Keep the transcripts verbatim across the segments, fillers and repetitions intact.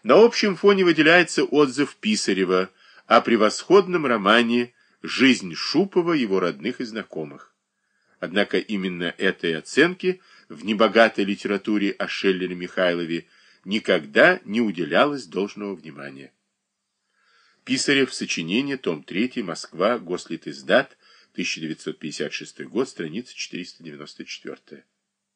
На общем фоне выделяется отзыв Писарева о превосходном романе «Жизнь Шупова, его родных и знакомых». Однако именно этой оценке в небогатой литературе о Шеллере Михайлове никогда не уделялось должного внимания. Писарев. Сочинение. Том третий. Москва. Гослитиздат. тысяча девятьсот пятьдесят шестой год. Страница четыреста девяносто четыре.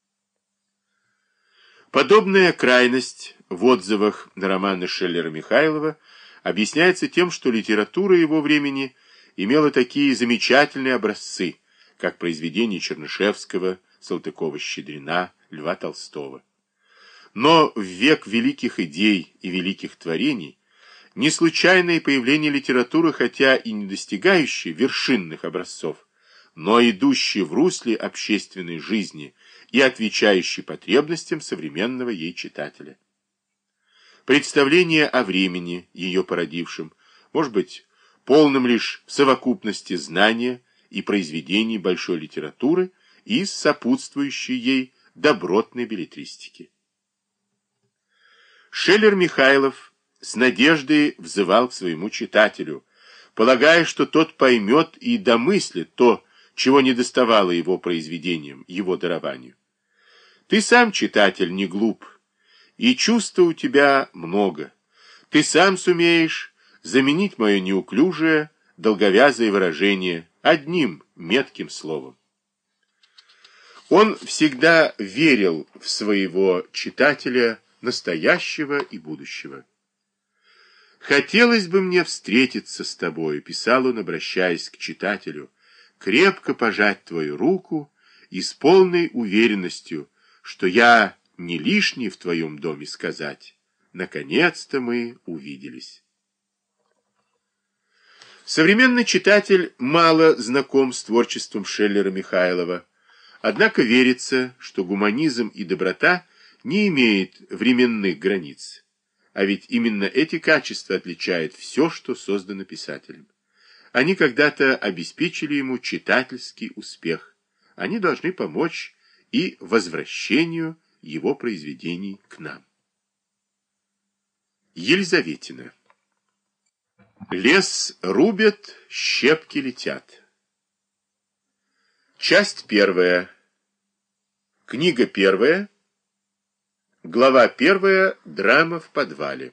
Подобная крайность в отзывах на романы Шеллера Михайлова объясняется тем, что литература его времени имела такие замечательные образцы, как произведения Чернышевского, Салтыкова-Щедрина, Льва Толстого. Но в век великих идей и великих творений не случайное появление литературы, хотя и не достигающей вершинных образцов, но идущей в русле общественной жизни и отвечающей потребностям современного ей читателя. Представление о времени, ее породившем, может быть полным лишь в совокупности знания и произведений большой литературы и сопутствующей ей добротной беллетристики. Шеллер Михайлов с надеждой взывал к своему читателю, полагая, что тот поймет и домыслит то, чего недоставало его произведениям, его дарованию. Ты сам, читатель, не глуп, и чувства у тебя много. Ты сам сумеешь заменить мое неуклюжее, долговязое выражение одним метким словом. Он всегда верил в своего читателя настоящего и будущего. «Хотелось бы мне встретиться с тобой», — писал он, обращаясь к читателю, «крепко пожать твою руку и с полной уверенностью, что я не лишний в твоем доме сказать. Наконец-то мы увиделись». Современный читатель мало знаком с творчеством Шеллера Михайлова, однако верится, что гуманизм и доброта не имеют временных границ. А ведь именно эти качества отличают все, что создано писателем. Они когда-то обеспечили ему читательский успех. Они должны помочь и возвращению его произведений к нам. Елизаветина. Лес рубят, щепки летят. Часть первая. Книга первая. Глава первая. Драма в подвале.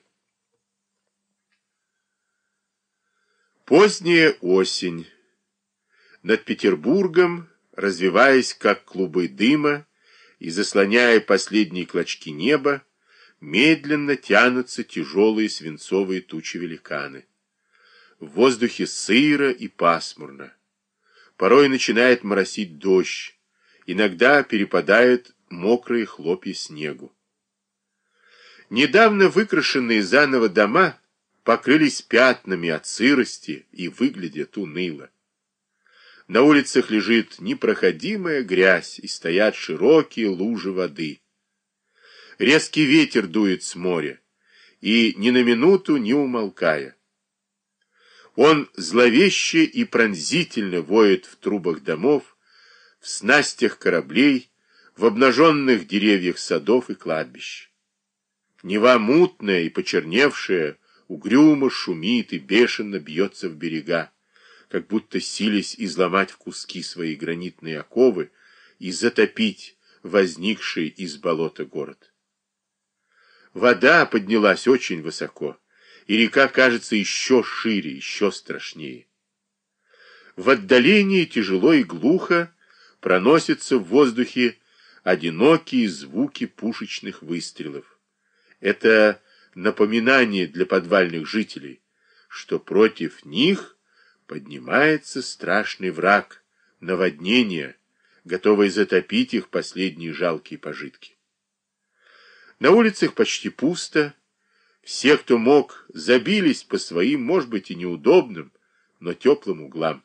Поздняя осень. Над Петербургом, развиваясь как клубы дыма и заслоняя последние клочки неба, медленно тянутся тяжелые свинцовые тучи-великаны. В воздухе сыро и пасмурно. Порой начинает моросить дождь, иногда перепадают мокрые хлопья снегу. Недавно выкрашенные заново дома покрылись пятнами от сырости и выглядят уныло. На улицах лежит непроходимая грязь и стоят широкие лужи воды. Резкий ветер дует с моря, и ни на минуту не умолкая. Он зловеще и пронзительно воет в трубах домов, в снастях кораблей, в обнаженных деревьях садов и кладбищ. Нева мутная и почерневшая угрюмо шумит и бешено бьется в берега, как будто сились изломать в куски свои гранитные оковы и затопить возникший из болота город. Вода поднялась очень высоко, и река кажется еще шире, еще страшнее. В отдалении тяжело и глухо проносятся в воздухе одинокие звуки пушечных выстрелов. Это напоминание для подвальных жителей, что против них поднимается страшный враг, наводнение, готовый затопить их последние жалкие пожитки. На улицах почти пусто. Все, кто мог, забились по своим, может быть, и неудобным, но теплым углам.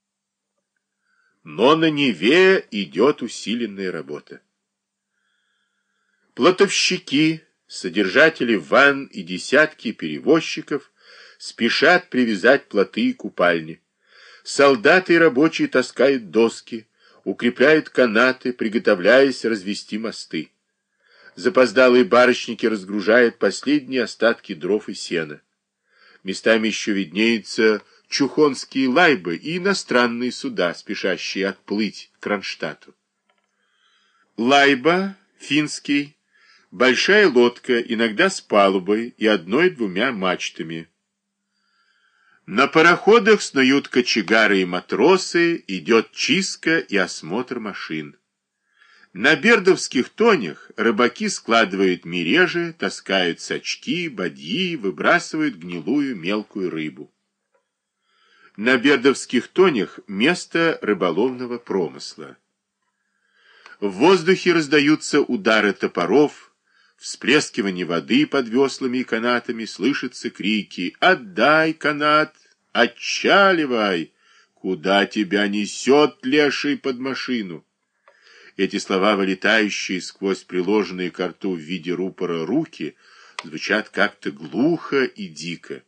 Но на Неве идет усиленная работа. Плотовщики, содержатели ванн и десятки перевозчиков спешат привязать плоты и купальни. Солдаты и рабочие таскают доски, укрепляют канаты, приготовляясь развести мосты. Запоздалые барочники разгружают последние остатки дров и сена. Местами еще виднеются чухонские лайбы и иностранные суда, спешащие отплыть к Кронштадту. Лайба, финский, большая лодка, иногда с палубой и одной-двумя мачтами. На пароходах снуют кочегары и матросы, идет чистка и осмотр машин. На бердовских тонях рыбаки складывают мережи, таскают сачки, бадьи, выбрасывают гнилую мелкую рыбу. На бердовских тонях место рыболовного промысла. В воздухе раздаются удары топоров, всплескивание воды под веслами и канатами, слышатся крики «Отдай канат! Отчаливай! Куда тебя несет, леший, под машину?» Эти слова, вылетающие сквозь приложенные к рту в виде рупора руки, звучат как-то глухо и дико.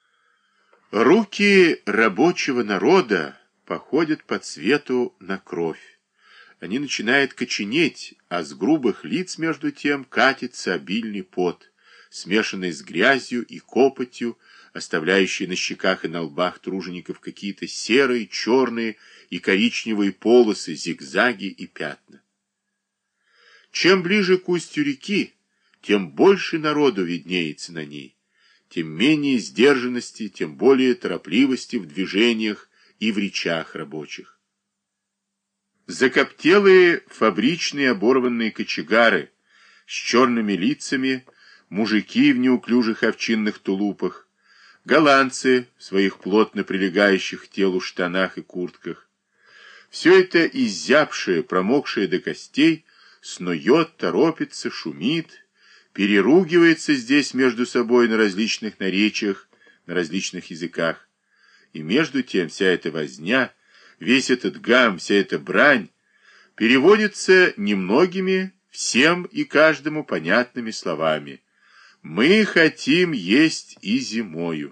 Руки рабочего народа походят по цвету на кровь. Они начинают коченеть, а с грубых лиц между тем катится обильный пот, смешанный с грязью и копотью, оставляющий на щеках и на лбах тружеников какие-то серые, черные и коричневые полосы, зигзаги и пятна. Чем ближе к устью реки, тем больше народу виднеется на ней, тем менее сдержанности, тем более торопливости в движениях и в речах рабочих. Закоптелые фабричные оборванные кочегары с черными лицами, мужики в неуклюжих овчинных тулупах, голландцы в своих плотно прилегающих к телу штанах и куртках. Все это изябшее, промокшее до костей, снует, торопится, шумит, переругивается здесь между собой на различных наречиях, на различных языках. И между тем вся эта возня, весь этот гам, вся эта брань переводится немногими, всем и каждому понятными словами. «Мы хотим есть и зимою».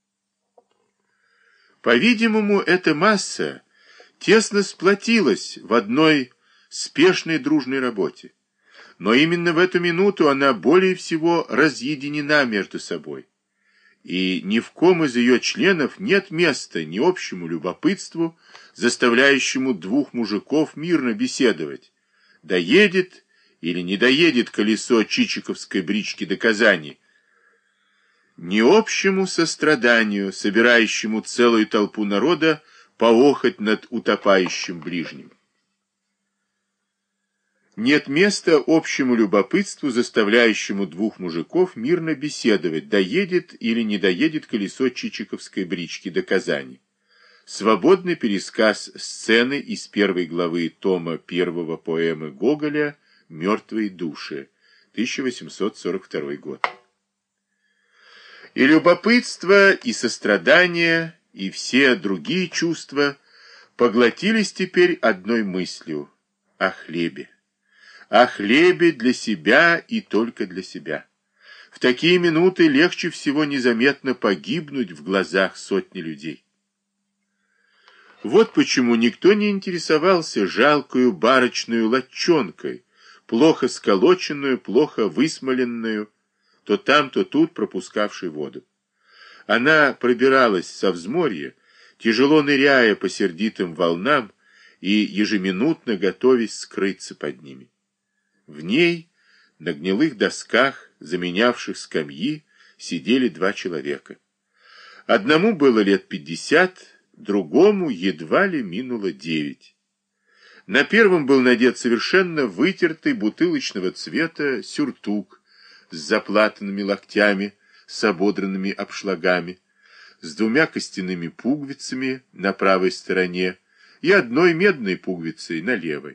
По-видимому, эта масса тесно сплотилась в одной спешной дружной работе. Но именно в эту минуту она более всего разъединена между собой. И ни в ком из ее членов нет места ни общему любопытству, заставляющему двух мужиков мирно беседовать, доедет или не доедет колесо чичиковской брички до Казани, ни общему состраданию, собирающему целую толпу народа поохоть над утопающим ближним. Нет места общему любопытству, заставляющему двух мужиков мирно беседовать, доедет или не доедет колесо чичиковской брички до Казани. Свободный пересказ сцены из первой главы тома первого поэмы Гоголя «Мертвые души», тысяча восемьсот сорок второй год. И любопытство, и сострадание, и все другие чувства поглотились теперь одной мыслью — о хлебе. О хлебе для себя и только для себя. В такие минуты легче всего незаметно погибнуть в глазах сотни людей. Вот почему никто не интересовался жалкою барочную латчонкой, плохо сколоченную, плохо высмоленную, то там, то тут пропускавшей воду. Она пробиралась со взморья, тяжело ныряя по сердитым волнам и ежеминутно готовясь скрыться под ними. В ней, на гнилых досках, заменявших скамьи, сидели два человека. Одному было лет пятьдесят, другому едва ли минуло девять. На первом был надет совершенно вытертый бутылочного цвета сюртук с заплатанными локтями, с ободранными обшлагами, с двумя костяными пуговицами на правой стороне и одной медной пуговицей на левой.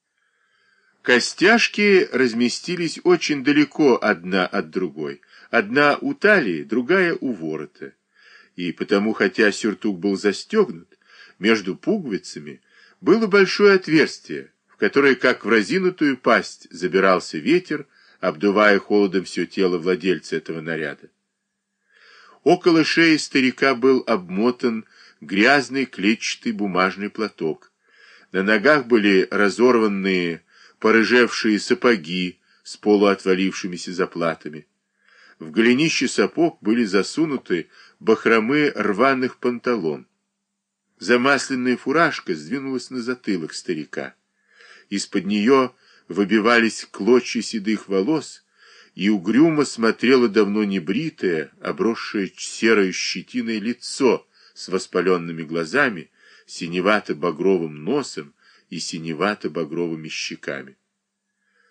Костяшки разместились очень далеко одна от другой. Одна у талии, другая у ворота. И потому, хотя сюртук был застегнут, между пуговицами было большое отверстие, в которое, как в разинутую пасть, забирался ветер, обдувая холодом все тело владельца этого наряда. Около шеи старика был обмотан грязный клетчатый бумажный платок. На ногах были разорванные порыжевшие сапоги с полуотвалившимися заплатами. В голенище сапог были засунуты бахромы рваных панталон. Замасленная фуражка сдвинулась на затылок старика. Из-под нее выбивались клочья седых волос, и угрюмо смотрело давно небритое, обросшее серой щетиной лицо с воспаленными глазами, синевато-багровым носом и синевато-багровыми щеками.